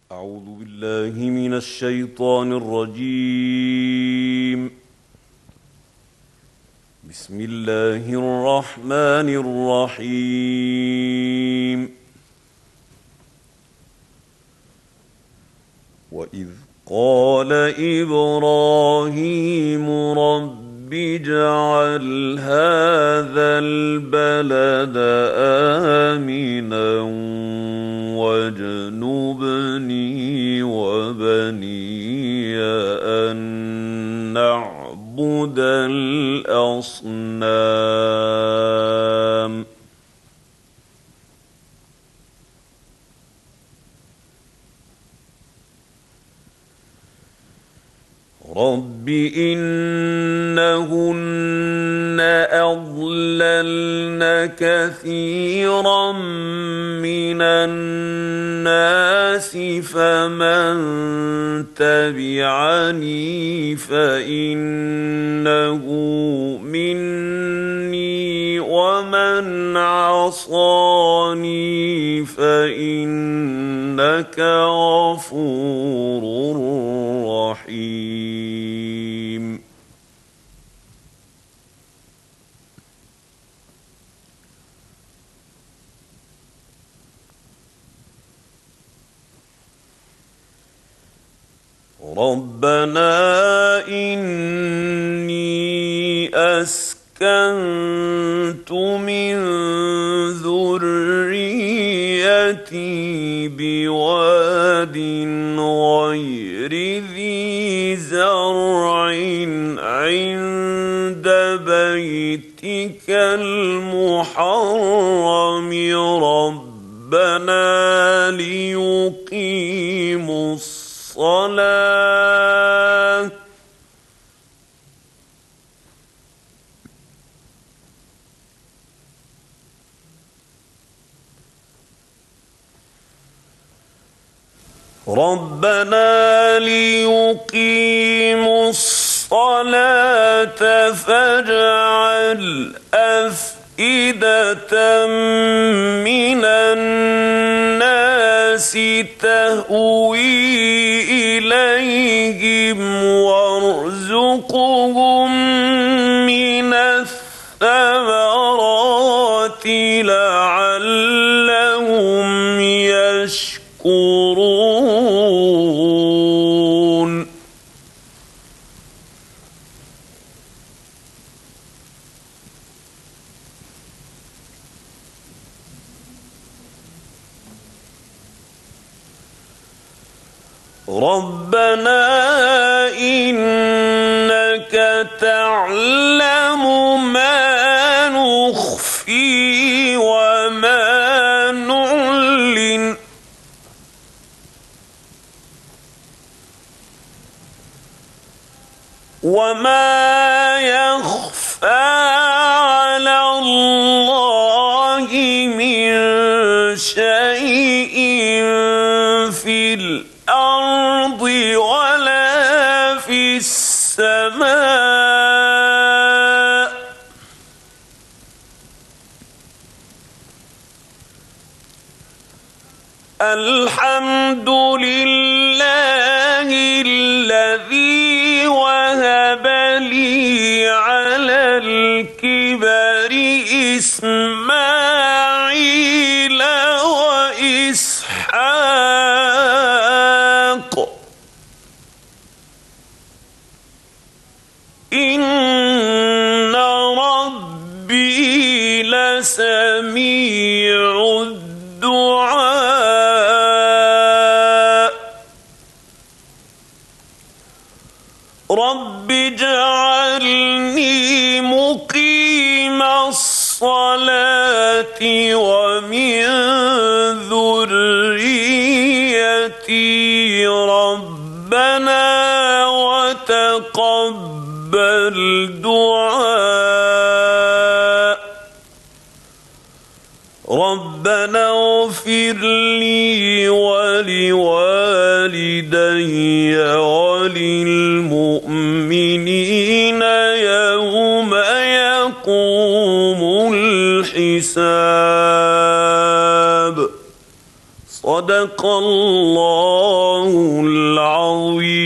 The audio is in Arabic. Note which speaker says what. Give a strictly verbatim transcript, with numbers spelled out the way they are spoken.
Speaker 1: أعوذ بالله من الشيطان الرجيم. بسم الله الرحمن الرحيم. وإذ قال إبراهيم رب اجعل هذا البلد آمنا واجنبني وبني أن نعبد الأصنام. رب إنهن أضللن كثيرا من الناس فمن تبعني فإنه مني ومن عصاني فإنك غفور رحيم. ربنا إني أسكنت من ذريتي بواد غير ذي زرع عند بيتك المحرم ربنا ليقيموا الصلاة ربنا ليقيموا الصلاة فاجعل أفئدة من الناس تهوي إليهم وارزقهم من الثمرات لعلهم يشكرون. ربنا إنك تعلم ما نخفي وما نعلن وما يخفى على الله من شيء في الأرض ولا في السماء الحمد لله الذي وهب لي على الكبر إسماعيل وإسحاق إن ربي لسميع الدعاء. رب اجعلني مقيم الصلاة ومن ذريتي ربنا وتقبل دعاء. ربنا اغفر لي ولوالدي وللمؤمنين يوم يقوم الحساب. صدق الله العظيم.